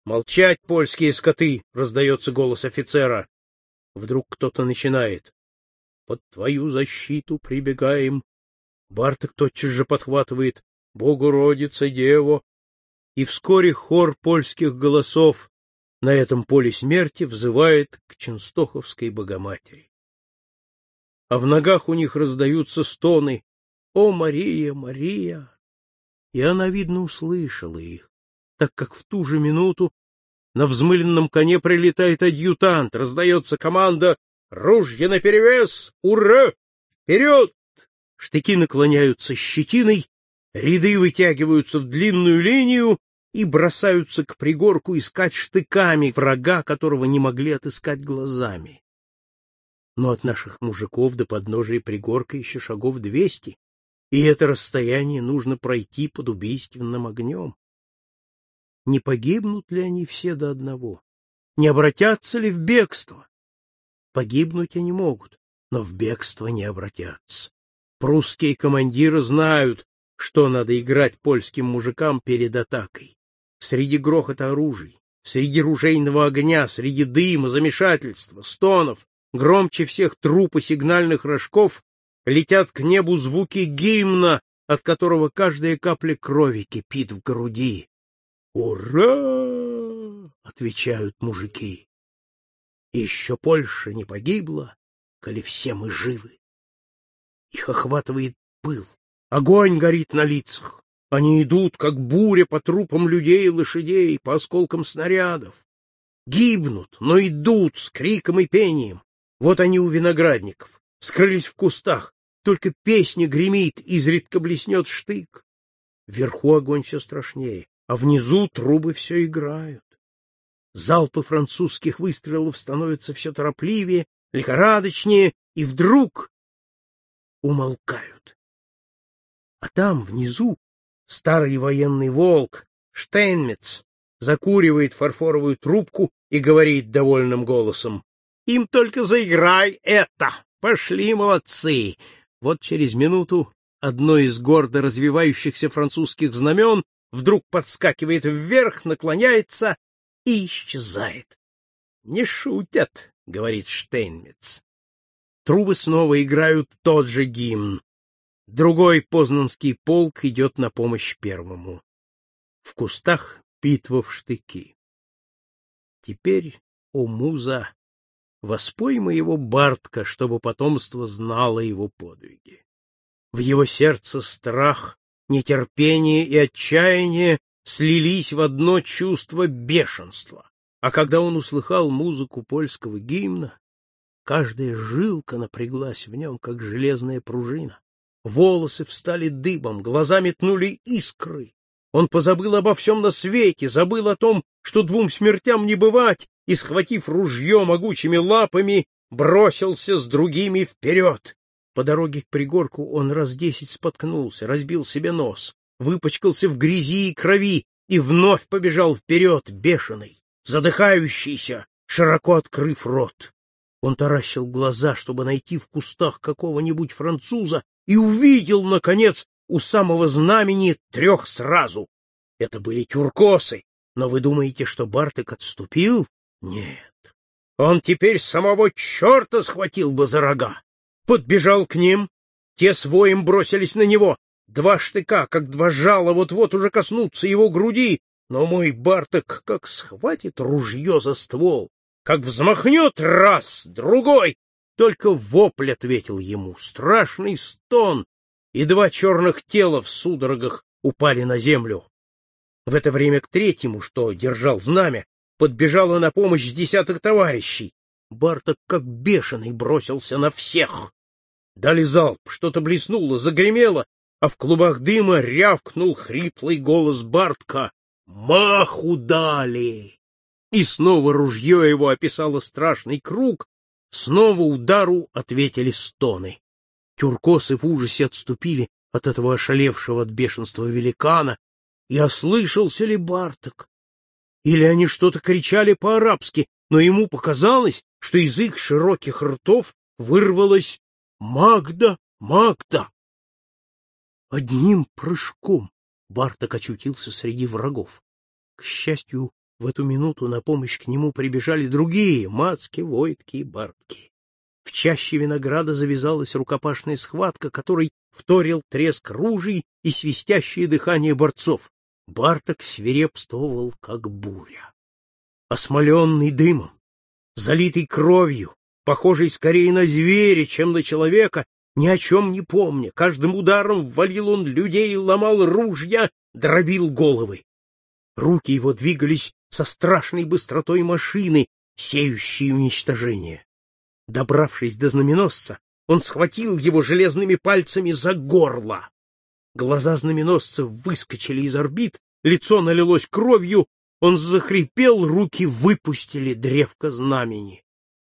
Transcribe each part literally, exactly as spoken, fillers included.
Молчать, польские скоты! — раздается голос офицера. Вдруг кто-то начинает. Под твою защиту прибегаем. Барток тотчас же подхватывает. Богородица, Дево! И вскоре хор польских голосов на этом поле смерти взывает к Ченстоховской Богоматери. А в ногах у них раздаются стоны: «О, Мария, Мария!» И она, видно, услышала их, так как в ту же минуту на взмыленном коне прилетает адъютант, раздается команда «Ружья наперевес! Ура! Вперед!» Штыки наклоняются щетиной, ряды вытягиваются в длинную линию и бросаются к пригорку искать штыками врага, которого не могли отыскать глазами. Но от наших мужиков до подножия пригорка еще шагов двести, и это расстояние нужно пройти под убийственным огнем. Не погибнут ли они все до одного? Не обратятся ли в бегство? Погибнуть они могут, но в бегство не обратятся. Прусские командиры знают, что надо играть польским мужикам перед атакой. Среди грохота оружий, среди ружейного огня, среди дыма, замешательства, стонов, громче всех трупа сигнальных рожков летят к небу звуки гимна, от которого каждая капля крови кипит в груди. «Ура!» — отвечают мужики. И еще Польша не погибла, коли все мы живы. Их охватывает пыл, огонь горит на лицах. Они идут, как буря, по трупам людей и лошадей, по осколкам снарядов. Гибнут, но идут с криком и пением. Вот они у виноградников, скрылись в кустах, только песня гремит, изредка блеснет штык. Вверху огонь все страшнее, а внизу трубы все играют. Залпы французских выстрелов становятся все торопливее, лихорадочнее, и вдруг умолкают. А там, внизу, старый военный волк, Штейнмец, закуривает фарфоровую трубку и говорит довольным голосом: «Им только заиграй это! Пошли, молодцы!» Вот через минуту одно из гордо развивающихся французских знамен вдруг подскакивает вверх, наклоняется и исчезает. «Не шутят», — говорит Штейнмец. Трубы снова играют тот же гимн. Другой познанский полк идет на помощь первому. В кустах битва в штыки. Теперь, о муза, воспой моего Бартка, чтобы потомство знало его подвиги. В его сердце страх, нетерпение и отчаяние слились в одно чувство бешенства. А когда он услыхал музыку польского гимна, каждая жилка напряглась в нем, как железная пружина. Волосы встали дыбом, глаза метнули искры. Он позабыл обо всем на свете, забыл о том, что двум смертям не бывать, и, схватив ружье могучими лапами, бросился с другими вперед. По дороге к пригорку он раз десять споткнулся, разбил себе нос, выпачкался в грязи и крови и вновь побежал вперед, бешеный, задыхающийся, широко открыв рот. Он таращил глаза, чтобы найти в кустах какого-нибудь француза, и увидел, наконец, у самого знамени трех сразу. Это были тюркосы, но вы думаете, что Барток отступил? Нет. Он теперь самого черта схватил бы за рога. Подбежал к ним, те с воем бросились на него. Два штыка, как два жала, вот-вот уже коснутся его груди, но мой Барток как схватит ружье за ствол, как взмахнет раз, другой, только вопль ответил ему, страшный стон, и два черных тела в судорогах упали на землю. В это время к третьему, что держал знамя, подбежало на помощь с десяток товарищей. Барток, как бешеный, бросился на всех. Дали залп, что-то блеснуло, загремело, а в клубах дыма рявкнул хриплый голос Бартка: «Маху дали!» И снова ружье его описало страшный круг, снова удару ответили стоны. Тюркосы в ужасе отступили от этого ошалевшего от бешенства великана, и ослышался ли Барток? Или они что-то кричали по-арабски, но ему показалось, что из их широких ртов вырвалось «Магда! Магда!». Одним прыжком Барток очутился среди врагов. К счастью, В эту минуту на помощь к нему прибежали другие Мацки, Войтки и Бартки. В чаще винограда завязалась рукопашная схватка, которой вторил треск ружей и свистящее дыхание борцов. Барток свирепствовал, как буря. Осмоленный дымом, залитый кровью, похожий скорее на зверя, чем на человека, ни о чем не помня, каждым ударом валил он людей, ломал ружья, дробил головы. Руки его двигались со страшной быстротой машины, сеющей уничтожение. Добравшись до знаменосца, он схватил его железными пальцами за горло. Глаза знаменосца выскочили из орбит, лицо налилось кровью, он захрипел, руки выпустили древко знамени.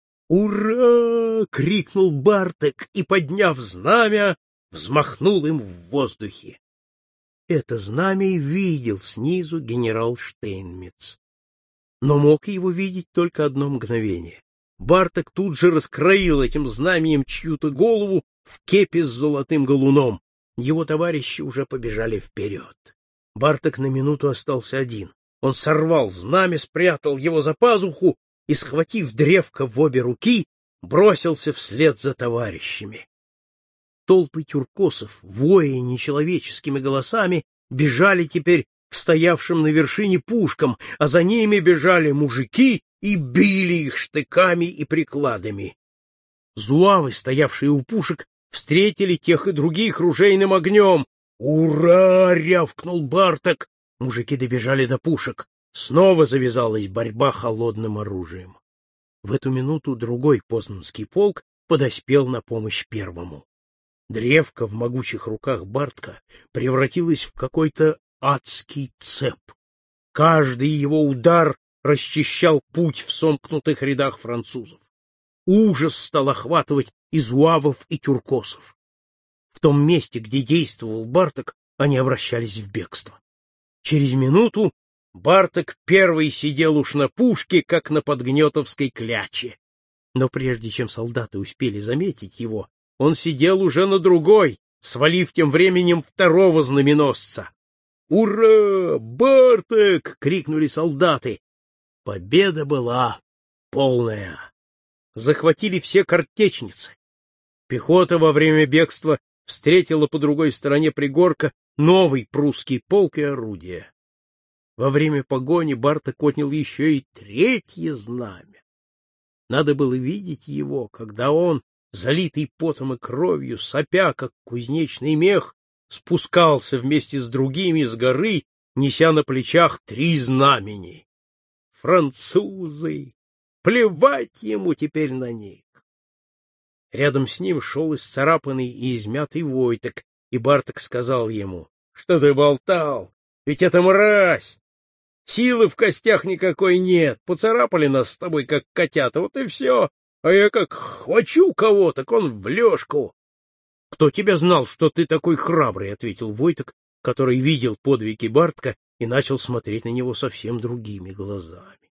«Ура!» — крикнул Барток и, подняв знамя, взмахнул им в воздухе. Это знамя и видел снизу генерал Штейнмитц. Но мог его видеть только одно мгновение. Барток тут же раскроил этим знаменем чью-то голову в кепи с золотым галуном. Его товарищи уже побежали вперед. Барток на минуту остался один. Он сорвал знамя, спрятал его за пазуху и, схватив древко в обе руки, бросился вслед за товарищами. Толпы тюркосов, воя нечеловеческими голосами, бежали теперь к стоявшим на вершине пушкам, а за ними бежали мужики и били их штыками и прикладами. Зуавы, стоявшие у пушек, встретили тех и других ружейным огнем. «Ура!» — рявкнул Барток. Мужики добежали до пушек. Снова завязалась борьба холодным оружием. В эту минуту другой познанский полк подоспел на помощь первому. Древко в могучих руках Бартка превратилось в какой-то адский цеп. Каждый его удар расчищал путь в сомкнутых рядах французов. Ужас стал охватывать и зуавов, и тюркосов. В том месте, где действовал Барток, они обращались в бегство. Через минуту Барток первый сидел уж на пушке, как на подгнетовской кляче. Но прежде чем солдаты успели заметить его, он сидел уже на другой, свалив тем временем второго знаменосца. «Ура! Барток!» — крикнули солдаты. Победа была полная. Захватили все картечницы. Пехота во время бегства встретила по другой стороне пригорка новый прусский полк и орудия. Во время погони Барток отнял еще и третье знамя. Надо было видеть его, когда он, залитый потом и кровью, сопя, как кузнечный мех, спускался вместе с другими с горы, неся на плечах три знамени. Французы! Плевать ему теперь на них! Рядом с ним шел исцарапанный и измятый Войток, и Барток сказал ему: — Что ты болтал? Ведь это мразь! Силы в костях никакой нет, поцарапали нас с тобой, как котята, вот и все. А я как хвачу кого, так он в лёжку. — Кто тебя знал, что ты такой храбрый? — ответил Войток, который видел подвиги Бартка и начал смотреть на него совсем другими глазами.